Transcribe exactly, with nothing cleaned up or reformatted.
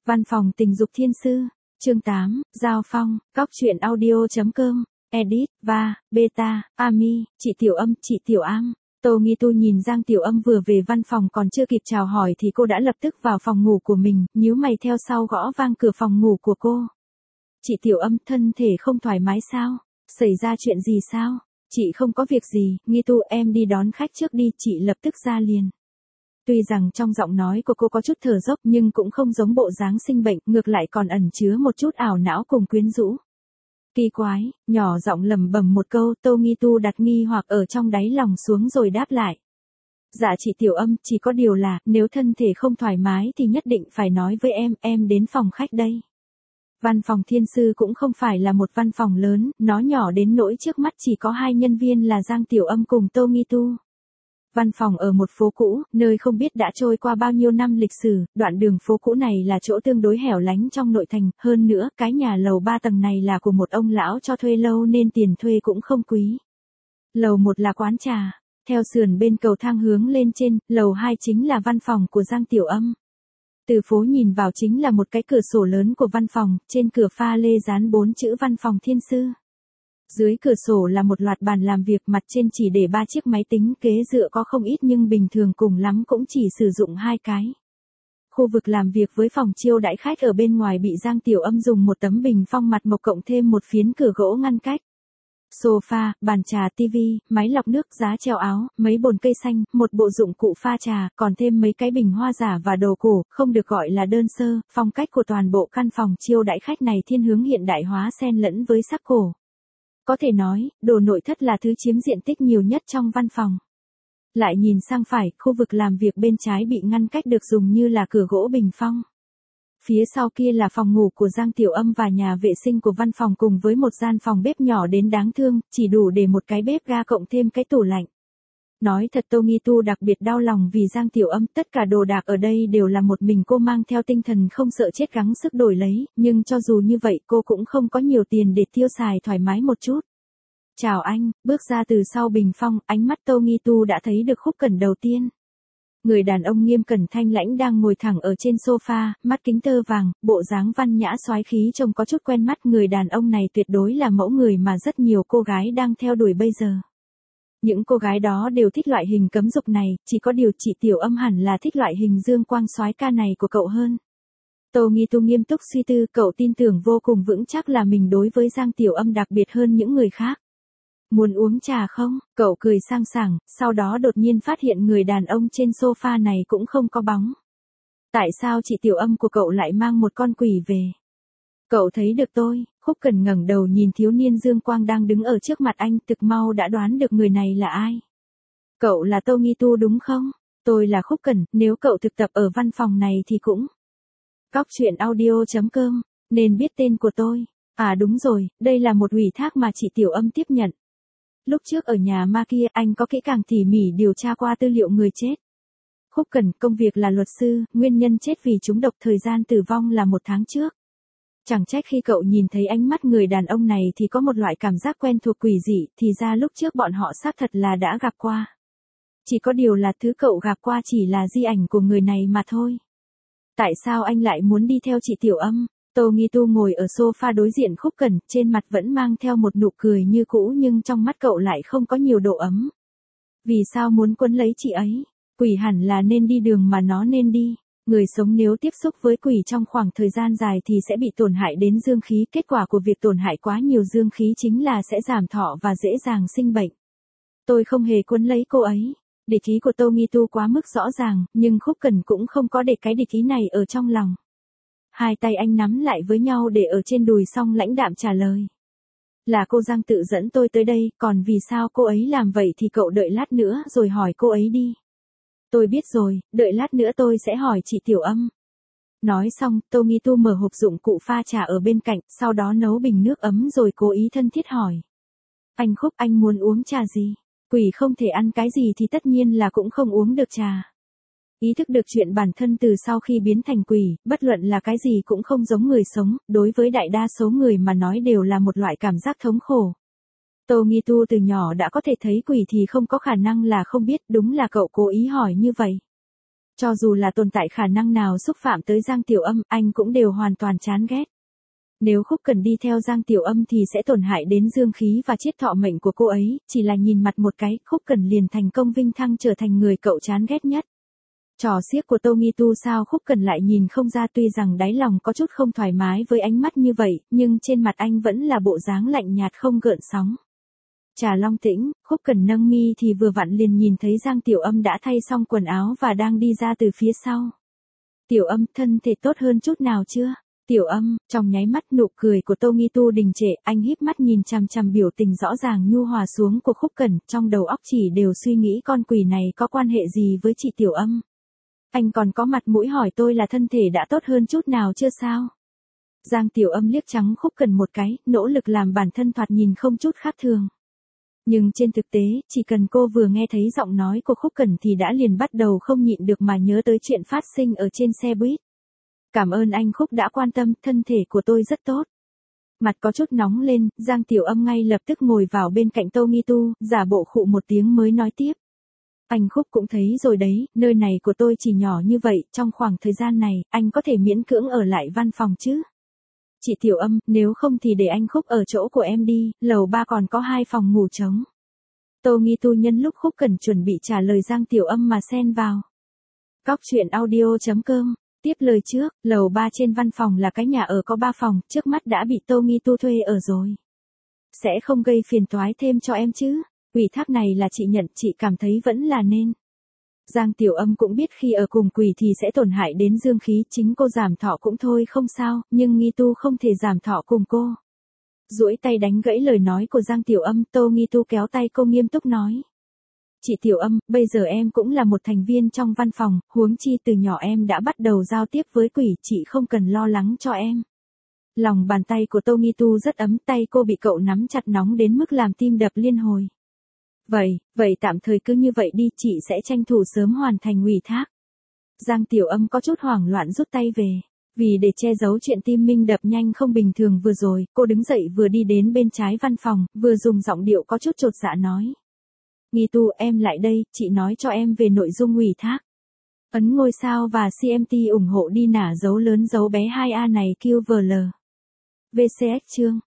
Văn phòng tình dục thiên sư, chương tám, Giao Phong, Cóc truyện audio chấm com, edit, va, beta, Ami, chị Tiểu Âm, chị Tiểu Am. Tô Nghi Tu nhìn Giang Tiểu Âm vừa về văn phòng còn chưa kịp chào hỏi thì cô đã lập tức vào phòng ngủ của mình, nhíu mày theo sau gõ vang cửa phòng ngủ của cô. Chị Tiểu Âm, thân thể không thoải mái sao? Xảy ra chuyện gì sao? Chị không có việc gì, Nghi Tu em đi đón khách trước đi, chị lập tức ra liền. Tuy rằng trong giọng nói của cô có chút thở dốc nhưng cũng không giống bộ dáng sinh bệnh, ngược lại còn ẩn chứa một chút ảo não cùng quyến rũ. Kỳ quái, nhỏ giọng lẩm bẩm một câu, Tô Nghi Tu đặt nghi hoặc ở trong đáy lòng xuống rồi đáp lại. Dạ chị Tiểu Âm, chỉ có điều là, nếu thân thể không thoải mái thì nhất định phải nói với em, em đến phòng khách đây. Văn phòng thiên sư cũng không phải là một văn phòng lớn, nó nhỏ đến nỗi trước mắt chỉ có hai nhân viên là Giang Tiểu Âm cùng Tô Nghi Tu. Văn phòng ở một phố cũ, nơi không biết đã trôi qua bao nhiêu năm lịch sử, đoạn đường phố cũ này là chỗ tương đối hẻo lánh trong nội thành, hơn nữa, cái nhà lầu ba tầng này là của một ông lão cho thuê lâu nên tiền thuê cũng không quý. Lầu một là quán trà, theo sườn bên cầu thang hướng lên trên, lầu hai chính là văn phòng của Giang Tiểu Âm. Từ phố nhìn vào chính là một cái cửa sổ lớn của văn phòng, trên cửa pha lê dán bốn chữ văn phòng thiên sư. Dưới cửa sổ là một loạt bàn làm việc, mặt trên chỉ để ba chiếc máy tính, kế dựa có không ít nhưng bình thường cùng lắm cũng chỉ sử dụng hai cái. Khu vực làm việc với phòng chiêu đãi khách ở bên ngoài bị Giang Tiểu Âm dùng một tấm bình phong mặt mộc cộng thêm một phiến cửa gỗ ngăn cách. Sofa, bàn trà, tivi, máy lọc nước, giá treo áo, mấy bồn cây xanh, một bộ dụng cụ pha trà, còn thêm mấy cái bình hoa giả và đồ cổ, không được gọi là đơn sơ, phong cách của toàn bộ căn phòng chiêu đãi khách này thiên hướng hiện đại hóa xen lẫn với sắc cổ. Có thể nói, đồ nội thất là thứ chiếm diện tích nhiều nhất trong văn phòng. Lại nhìn sang phải, khu vực làm việc bên trái bị ngăn cách được dùng như là cửa gỗ bình phong. Phía sau kia là phòng ngủ của Giang Tiểu Âm và nhà vệ sinh của văn phòng cùng với một gian phòng bếp nhỏ đến đáng thương, chỉ đủ để một cái bếp ga cộng thêm cái tủ lạnh. Nói thật Tô Nghi Tu đặc biệt đau lòng vì Giang Tiểu Âm, tất cả đồ đạc ở đây đều là một mình cô mang theo tinh thần không sợ chết gắng sức đổi lấy, nhưng cho dù như vậy cô cũng không có nhiều tiền để tiêu xài thoải mái một chút. Chào anh, bước ra từ sau bình phong, ánh mắt Tô Nghi Tu đã thấy được Khúc Cẩn đầu tiên. Người đàn ông nghiêm cẩn thanh lãnh đang ngồi thẳng ở trên sofa, mắt kính tơ vàng, bộ dáng văn nhã soái khí trông có chút quen mắt. Người đàn ông này tuyệt đối là mẫu người mà rất nhiều cô gái đang theo đuổi bây giờ. Những cô gái đó đều thích loại hình cấm dục này, chỉ có điều chị Tiểu Âm hẳn là thích loại hình dương quang soái ca này của cậu hơn. Tô Nghi Tu nghiêm túc suy tư, cậu tin tưởng vô cùng vững chắc là mình đối với Giang Tiểu Âm đặc biệt hơn những người khác. Muốn uống trà không? Cậu cười sang sảng, sau đó đột nhiên phát hiện người đàn ông trên sofa này cũng không có bóng. Tại sao chị Tiểu Âm của cậu lại mang một con quỷ về? Cậu thấy được tôi? Khúc Cẩn ngẩng đầu nhìn thiếu niên dương quang đang đứng ở trước mặt anh, thực mau đã đoán được người này là ai. Cậu là Tô Nghi Tu đúng không? Tôi là Khúc Cẩn, nếu cậu thực tập ở văn phòng này thì cũng. Cóc truyện audio chấm com, nên biết tên của tôi. À đúng rồi, đây là một ủy thác mà chị Tiểu Âm tiếp nhận. Lúc trước ở nhà ma kia anh có kỹ càng tỉ mỉ điều tra qua tư liệu người chết. Khúc Cẩn, công việc là luật sư, nguyên nhân chết vì trúng độc, thời gian tử vong là một tháng trước. Chẳng trách khi cậu nhìn thấy ánh mắt người đàn ông này thì có một loại cảm giác quen thuộc quỷ dị, thì ra lúc trước bọn họ xác thật là đã gặp qua. Chỉ có điều là thứ cậu gặp qua chỉ là di ảnh của người này mà thôi. Tại sao anh lại muốn đi theo chị Tiểu Âm? Tô Nghi Tu ngồi ở sofa đối diện Khúc Cẩn, trên mặt vẫn mang theo một nụ cười như cũ nhưng trong mắt cậu lại không có nhiều độ ấm. Vì sao muốn quấn lấy chị ấy? Quỷ hẳn là nên đi đường mà nó nên đi. Người sống nếu tiếp xúc với quỷ trong khoảng thời gian dài thì sẽ bị tổn hại đến dương khí, kết quả của việc tổn hại quá nhiều dương khí chính là sẽ giảm thọ và dễ dàng sinh bệnh. Tôi không hề quấn lấy cô ấy. Địch ý của Tô Nghi Tu quá mức rõ ràng, nhưng Khúc Cẩn cũng không có để cái địch ý này ở trong lòng. Hai tay anh nắm lại với nhau để ở trên đùi xong lãnh đạm trả lời. Là cô Giang tự dẫn tôi tới đây, còn vì sao cô ấy làm vậy thì cậu đợi lát nữa rồi hỏi cô ấy đi. Tôi biết rồi, đợi lát nữa tôi sẽ hỏi chị Tiểu Âm. Nói xong, Tô Nghi Tu mở hộp dụng cụ pha trà ở bên cạnh, sau đó nấu bình nước ấm rồi cố ý thân thiết hỏi. Anh Khúc, anh muốn uống trà gì? Quỷ không thể ăn cái gì thì tất nhiên là cũng không uống được trà. Ý thức được chuyện bản thân từ sau khi biến thành quỷ, bất luận là cái gì cũng không giống người sống, đối với đại đa số người mà nói đều là một loại cảm giác thống khổ. Tô Nghi Tu từ nhỏ đã có thể thấy quỷ thì không có khả năng là không biết, đúng là cậu cố ý hỏi như vậy. Cho dù là tồn tại khả năng nào xúc phạm tới Giang Tiểu Âm, anh cũng đều hoàn toàn chán ghét. Nếu Khúc Cẩn đi theo Giang Tiểu Âm thì sẽ tổn hại đến dương khí và chiết thọ mệnh của cô ấy, chỉ là nhìn mặt một cái, Khúc Cẩn liền thành công vinh thăng trở thành người cậu chán ghét nhất. Trò xiếc của Tô Nghi Tu sao Khúc Cẩn lại nhìn không ra, tuy rằng đáy lòng có chút không thoải mái với ánh mắt như vậy, nhưng trên mặt anh vẫn là bộ dáng lạnh nhạt không gợn sóng. Trà Long Tĩnh, Khúc Cẩn nâng mi thì vừa vặn liền nhìn thấy Giang Tiểu Âm đã thay xong quần áo và đang đi ra từ phía sau. Tiểu Âm, thân thể tốt hơn chút nào chưa? Tiểu Âm, trong nháy mắt nụ cười của Tô Nghi Tu đình trệ, anh híp mắt nhìn chằm chằm biểu tình rõ ràng nhu hòa xuống của Khúc Cẩn, trong đầu óc chỉ đều suy nghĩ con quỷ này có quan hệ gì với chị Tiểu Âm. Anh còn có mặt mũi hỏi tôi là thân thể đã tốt hơn chút nào chưa sao? Giang Tiểu Âm liếc trắng Khúc Cẩn một cái, nỗ lực làm bản thân thoạt nhìn không chút khác thường. Nhưng trên thực tế, chỉ cần cô vừa nghe thấy giọng nói của Khúc Cẩn thì đã liền bắt đầu không nhịn được mà nhớ tới chuyện phát sinh ở trên xe buýt. Cảm ơn anh Khúc đã quan tâm, thân thể của tôi rất tốt. Mặt có chút nóng lên, Giang Tiểu Âm ngay lập tức ngồi vào bên cạnh Tô Nghi Tu, giả bộ khụ một tiếng mới nói tiếp. Anh Khúc cũng thấy rồi đấy, nơi này của tôi chỉ nhỏ như vậy, trong khoảng thời gian này, anh có thể miễn cưỡng ở lại văn phòng chứ? Chị Tiểu Âm, nếu không thì để anh Khúc ở chỗ của em đi, lầu ba còn có hai phòng ngủ trống. Tô Nghi Tu nhân lúc Khúc Cẩn chuẩn bị trả lời Giang Tiểu Âm mà xen vào. Cóc truyện audio chấm com. Tiếp lời trước, lầu ba trên văn phòng là cái nhà ở có ba phòng, trước mắt đã bị Tô Nghi Tu thuê ở rồi. Sẽ không gây phiền toái thêm cho em chứ? Ủy thác này là chị nhận, chị cảm thấy vẫn là nên. Giang Tiểu Âm cũng biết khi ở cùng quỷ thì sẽ tổn hại đến dương khí, chính cô giảm thọ cũng thôi không sao, nhưng Nghi Tu không thể giảm thọ cùng cô. Duỗi tay đánh gãy lời nói của Giang Tiểu Âm, Tô Nghi Tu kéo tay cô nghiêm túc nói. Chị Tiểu Âm, bây giờ em cũng là một thành viên trong văn phòng, huống chi từ nhỏ em đã bắt đầu giao tiếp với quỷ, chị không cần lo lắng cho em. Lòng bàn tay của Tô Nghi Tu rất ấm, tay cô bị cậu nắm chặt nóng đến mức làm tim đập liên hồi. Vậy, vậy tạm thời cứ như vậy đi, chị sẽ tranh thủ sớm hoàn thành ủy thác. Giang Tiểu Âm có chút hoảng loạn rút tay về. Vì để che giấu chuyện tim minh đập nhanh không bình thường vừa rồi, cô đứng dậy vừa đi đến bên trái văn phòng, vừa dùng giọng điệu có chút chột dạ nói. Nghi Tu, em lại đây, chị nói cho em về nội dung ủy thác. Ấn ngôi sao và xê em tê ủng hộ đi nả dấu lớn dấu bé hai A này Q V L. vê xê ích chương.